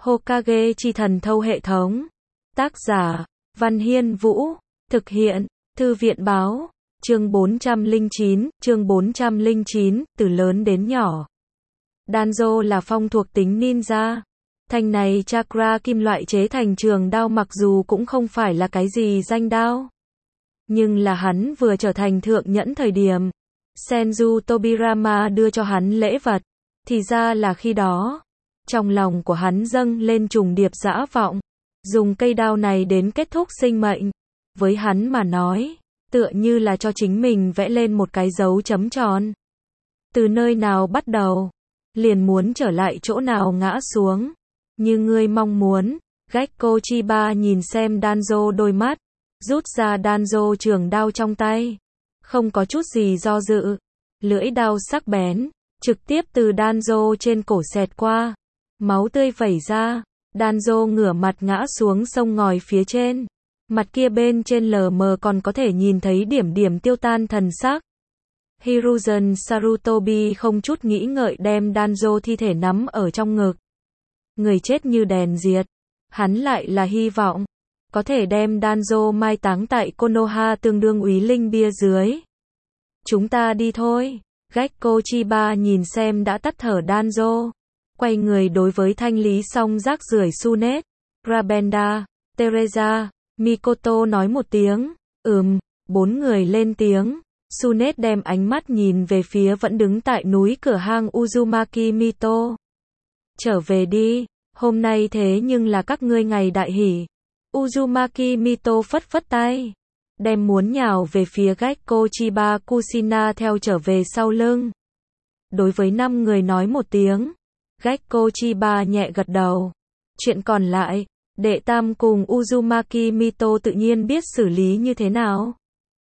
Hokage chi thần thâu hệ thống. Tác giả, Văn Hiên Vũ. Thực hiện, Thư viện báo. Chương 409, từ lớn đến nhỏ. Danzo là phong thuộc tính ninja. Thanh này chakra kim loại chế thành trường đao mặc dù cũng không phải là cái gì danh đao. Nhưng là hắn vừa trở thành thượng nhẫn thời điểm. Senju Tobirama đưa cho hắn lễ vật. Thì ra là khi đó. Trong lòng của hắn dâng lên trùng điệp dã vọng. Dùng cây đao này đến kết thúc sinh mệnh. Với hắn mà nói, tựa như là cho chính mình vẽ lên một cái dấu chấm tròn. Từ nơi nào bắt đầu, liền muốn trở lại chỗ nào ngã xuống. Như ngươi mong muốn, Gekko Chiba nhìn xem Danzo đôi mắt, rút ra Danzo trường đao trong tay. Không có chút gì do dự, lưỡi đao sắc bén, trực tiếp từ Danzo trên cổ xẹt qua. Máu tươi vẩy ra, Danzo ngửa mặt ngã xuống sông ngòi phía trên. Mặt kia bên trên lờ mờ còn có thể nhìn thấy điểm điểm tiêu tan thần sắc. Hiruzen Sarutobi không chút nghĩ ngợi đem Danzo thi thể nắm ở trong ngực. Người chết như đèn diệt. Hắn lại là hy vọng có thể đem Danzo mai táng tại Konoha tương đương úy linh bia dưới. Chúng ta đi thôi. Gekko Chiba nhìn xem đã tắt thở Danzo. Quay người đối với thanh lý xong rác rưởi Tsunade, Rabenda, Teresa, Mikoto nói một tiếng. Bốn người lên tiếng. Tsunade đem ánh mắt nhìn về phía vẫn đứng tại núi cửa hang Uzumaki Mito. Trở về đi, hôm nay thế nhưng là các ngươi ngày đại hỷ. Uzumaki Mito phất phất tay, đem muốn nhào về phía Gekko Chiba Kushina theo trở về sau lưng. Đối với 5 người nói một tiếng, Gekko Chiba nhẹ gật đầu. Chuyện còn lại, đệ tam cùng Uzumaki Mito tự nhiên biết xử lý như thế nào.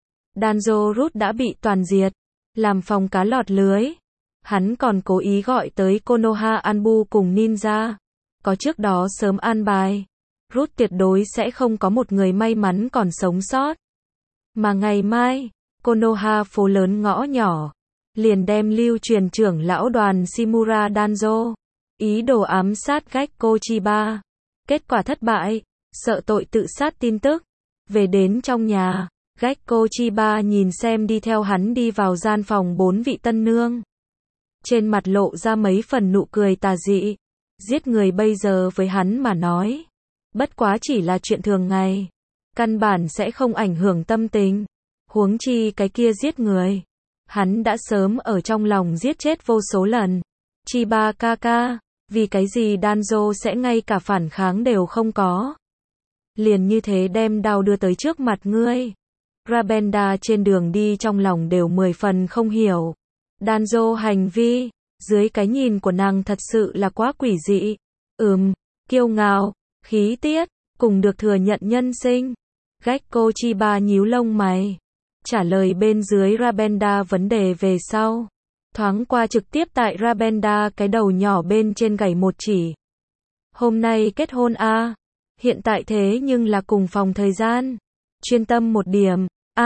Danzo Root đã bị toàn diệt, làm phòng cá lọt lưới. Hắn còn cố ý gọi tới Konoha Anbu cùng ninja. Có trước đó sớm an bài, Root tuyệt đối sẽ không có một người may mắn còn sống sót. Mà ngày mai, Konoha phố lớn ngõ nhỏ, liền đem lưu truyền trưởng lão đoàn Shimura Danzo, ý đồ ám sát Gekko Chiba. Kết quả thất bại, sợ tội tự sát tin tức. Về đến trong nhà, Gekko Chiba nhìn xem đi theo hắn đi vào gian phòng 4 vị tân nương. Trên mặt lộ ra mấy phần nụ cười tà dị. Giết người bây giờ với hắn mà nói, bất quá chỉ là chuyện thường ngày. Căn bản sẽ không ảnh hưởng tâm tình. Huống chi cái kia giết người, hắn đã sớm ở trong lòng giết chết vô số lần. Chiba kaka, vì cái gì Danzo sẽ ngay cả phản kháng đều không có. Liền như thế đem đao đưa tới trước mặt ngươi. Rabenda trên đường đi trong lòng đều 10 phần không hiểu. Danzo hành vi, dưới cái nhìn của nàng thật sự là quá quỷ dị. Kiêu ngạo, khí tiết, cùng được thừa nhận nhân sinh. Gekko Chiba nhíu lông mày, trả lời bên dưới Rabenda vấn đề về sau. Thoáng qua trực tiếp tại Rabenda cái đầu nhỏ bên trên gảy một chỉ. Hôm nay kết hôn a? Hiện tại thế nhưng là cùng phòng thời gian. Chuyên tâm một điểm.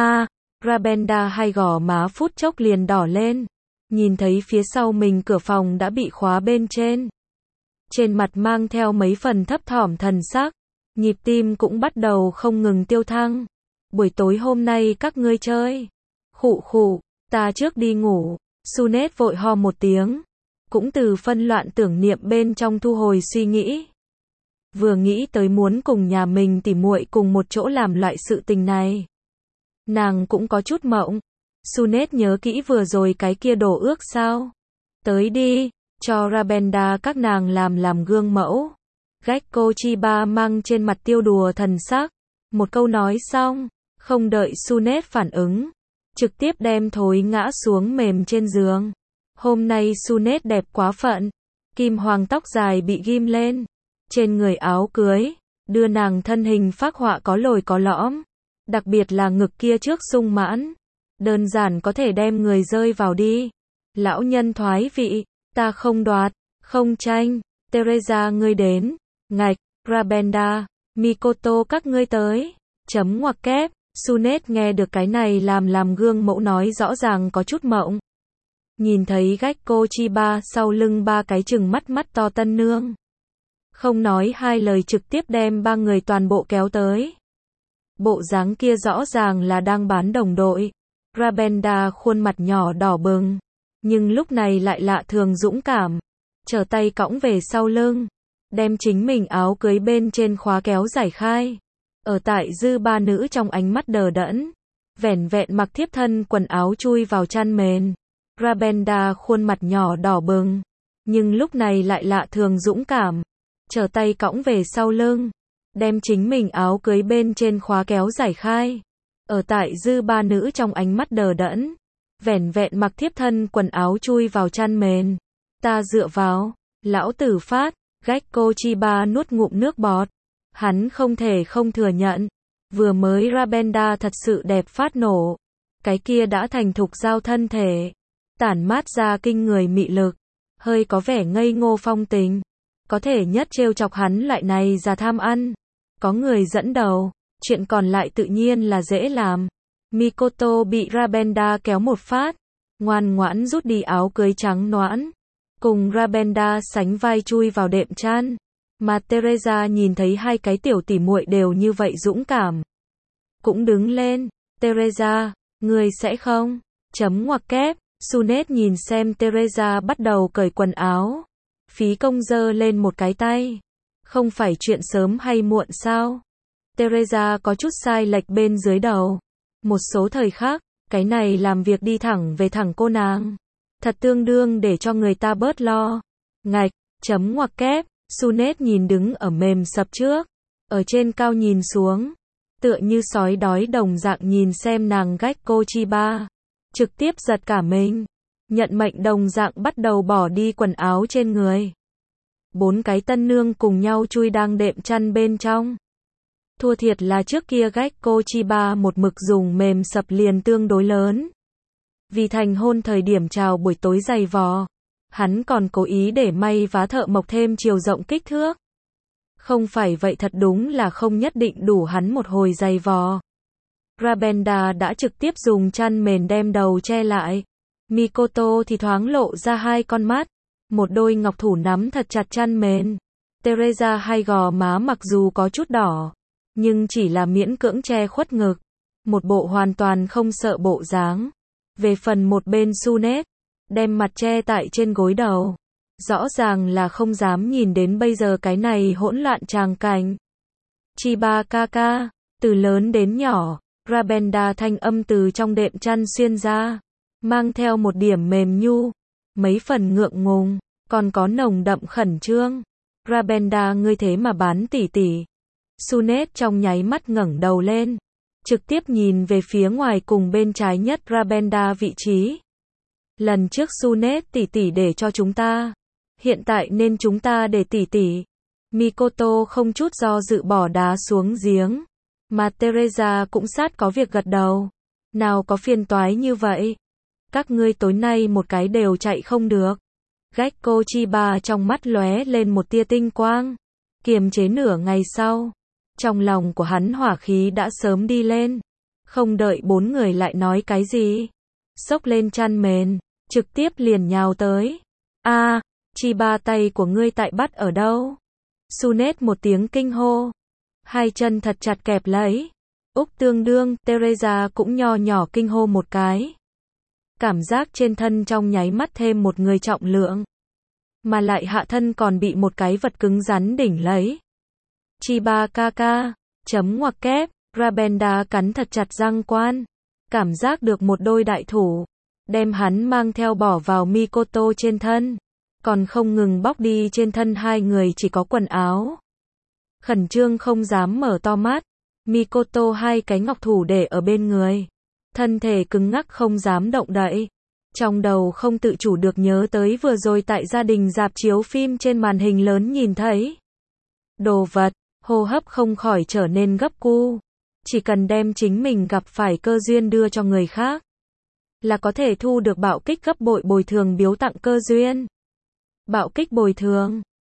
Rabenda hai gò má phút chốc liền đỏ lên. Nhìn thấy phía sau mình cửa phòng đã bị khóa bên trên. Trên mặt mang theo mấy phần thấp thỏm thần sắc. Nhịp tim cũng bắt đầu không ngừng tiêu thăng. Buổi tối hôm nay các ngươi chơi. Khụ, ta trước đi ngủ. Tsunade vội ho một tiếng. Cũng từ phân loạn tưởng niệm bên trong thu hồi suy nghĩ. Vừa nghĩ tới muốn cùng nhà mình tỉ muội cùng một chỗ làm loại sự tình này. Nàng cũng có chút mộng. Tsunade nhớ kỹ vừa rồi cái kia đổ ước sao? Tới đi, cho Rabenda các nàng làm gương mẫu. Gekko Chiba mang trên mặt tiêu đùa thần sắc. Một câu nói xong, không đợi Tsunade phản ứng, trực tiếp đem thối ngã xuống mềm trên giường. Hôm nay Tsunade đẹp quá phận. Kim hoàng tóc dài bị ghim lên. Trên người áo cưới, đưa nàng thân hình phác họa có lồi có lõm. Đặc biệt là ngực kia trước sung mãn. Đơn giản có thể đem người rơi vào đi. Lão nhân thoái vị, ta không đoạt, không tranh. Teresa ngươi đến. Ngạch, Rabenda, Mikoto các ngươi tới. Chấm ngoặc kép. Tsunade nghe được cái này làm gương mẫu nói rõ ràng có chút mộng. Nhìn thấy Gekko Chiba sau lưng 3 cái chừng mắt to tân nương. Không nói hai lời trực tiếp đem ba người toàn bộ kéo tới. Bộ dáng kia rõ ràng là đang bán đồng đội. Rabenda khuôn mặt nhỏ đỏ bừng, nhưng lúc này lại lạ thường dũng cảm. Trở tay cõng về sau lưng, đem chính mình áo cưới bên trên khóa kéo giải khai. Ở tại dư ba nữ trong ánh mắt đờ đẫn, vẻn vẹn mặc thiếp thân quần áo chui vào chăn mền. Rabenda khuôn mặt nhỏ đỏ bừng, nhưng lúc này lại lạ thường dũng cảm. Trở tay cõng về sau lưng, đem chính mình áo cưới bên trên khóa kéo giải khai. Ở tại dư ba nữ trong ánh mắt đờ đẫn, vẻn vẹn mặc thiếp thân quần áo chui vào chăn mền. Ta dựa vào, lão tử phát, Gekko Chiba nuốt ngụm nước bọt. Hắn không thể không thừa nhận, vừa mới Rabenda thật sự đẹp phát nổ. Cái kia đã thành thục giao thân thể, tản mát ra kinh người mị lực, hơi có vẻ ngây ngô phong tình. Có thể nhất trêu chọc hắn lại này già tham ăn. Có người dẫn đầu, chuyện còn lại tự nhiên là dễ làm. Mikoto bị Rabenda kéo một phát, ngoan ngoãn rút đi áo cưới trắng nõn, cùng Rabenda sánh vai chui vào đệm chăn. Mà Teresa nhìn thấy hai cái tiểu tỉ muội đều như vậy dũng cảm, cũng đứng lên. Teresa, ngươi sẽ không? Chấm ngoặc kép. Sunet nhìn xem Teresa bắt đầu cởi quần áo, phí công giơ lên một cái tay. Không phải chuyện sớm hay muộn sao? Teresa có chút sai lệch bên dưới đầu. Một số thời khắc, cái này làm việc đi thẳng về thẳng cô nàng. Thật tương đương để cho người ta bớt lo. Ngạch, chấm ngoặc kép. Sunet nhìn đứng ở mềm sập trước, ở trên cao nhìn xuống, tựa như sói đói đồng dạng nhìn xem nàng Gekko Chiba, trực tiếp giật cả mình, nhận mệnh đồng dạng bắt đầu bỏ đi quần áo trên người. 4 cái tân nương cùng nhau chui đang đệm chăn bên trong. Thua thiệt là trước kia Gekko Chiba một mực dùng mềm sập liền tương đối lớn. Vì thành hôn thời điểm chào buổi tối dày vò, hắn còn cố ý để may vá thợ mộc thêm chiều rộng kích thước. Không phải vậy thật đúng là không nhất định đủ hắn một hồi dày vò. Rabenda đã trực tiếp dùng chăn mền đem đầu che lại. Mikoto thì thoáng lộ ra hai con mắt, một đôi ngọc thủ nắm thật chặt chăn mền. Teresa hai gò má mặc dù có chút đỏ, nhưng chỉ là miễn cưỡng che khuất ngực, một bộ hoàn toàn không sợ bộ dáng. Về phần một bên Sunet, đem mặt che tại trên gối đầu, rõ ràng là không dám nhìn đến bây giờ cái này hỗn loạn tràng cảnh. Chiba kaka, từ lớn đến nhỏ, Rabenda thanh âm từ trong đệm chăn xuyên ra, mang theo một điểm mềm nhu, mấy phần ngượng ngùng, còn có nồng đậm khẩn trương. Rabenda, ngươi thế mà bán tỉ tỉ. Sunet trong nháy mắt ngẩng đầu lên, trực tiếp nhìn về phía ngoài cùng bên trái nhất Rabenda vị trí. Lần trước Sunet tỷ tỷ để cho chúng ta, hiện tại nên chúng ta để tỷ tỷ. Mikoto không chút do dự bỏ đá xuống giếng, mà Teresa cũng sát có việc gật đầu. Nào có phiền toái như vậy, các ngươi tối nay một cái đều chạy không được. Gekko Chiba trong mắt lóe lên một tia tinh quang, kiềm chế nửa ngày sau, trong lòng của hắn hỏa khí đã sớm đi lên, không đợi 4 người lại nói cái gì, xốc lên chăn mền, trực tiếp liền nhào tới. A, Chiba, tay của ngươi tại bắt ở đâu? Sunet một tiếng kinh hô, hai chân thật chặt kẹp lấy. Úc tương đương, Teresa cũng nho nhỏ kinh hô một cái. Cảm giác trên thân trong nháy mắt thêm một người trọng lượng, mà lại hạ thân còn bị một cái vật cứng rắn đỉnh lấy. Chiba kaka, chấm ngoặc kép. Rabenda cắn thật chặt răng quan, cảm giác được một đôi đại thủ, đem hắn mang theo bỏ vào Mikoto trên thân, còn không ngừng bóc đi trên thân hai người chỉ có quần áo. Khẩn trương không dám mở to mắt, Mikoto hai cái ngọc thủ để ở bên người, thân thể cứng ngắc không dám động đậy. Trong đầu không tự chủ được nhớ tới vừa rồi tại gia đình rạp chiếu phim trên màn hình lớn nhìn thấy đồ vật, hô hấp không khỏi trở nên gấp cu. Chỉ cần đem chính mình gặp phải cơ duyên đưa cho người khác, là có thể thu được bạo kích gấp bội bồi thường biếu tặng cơ duyên. Bạo kích bồi thường.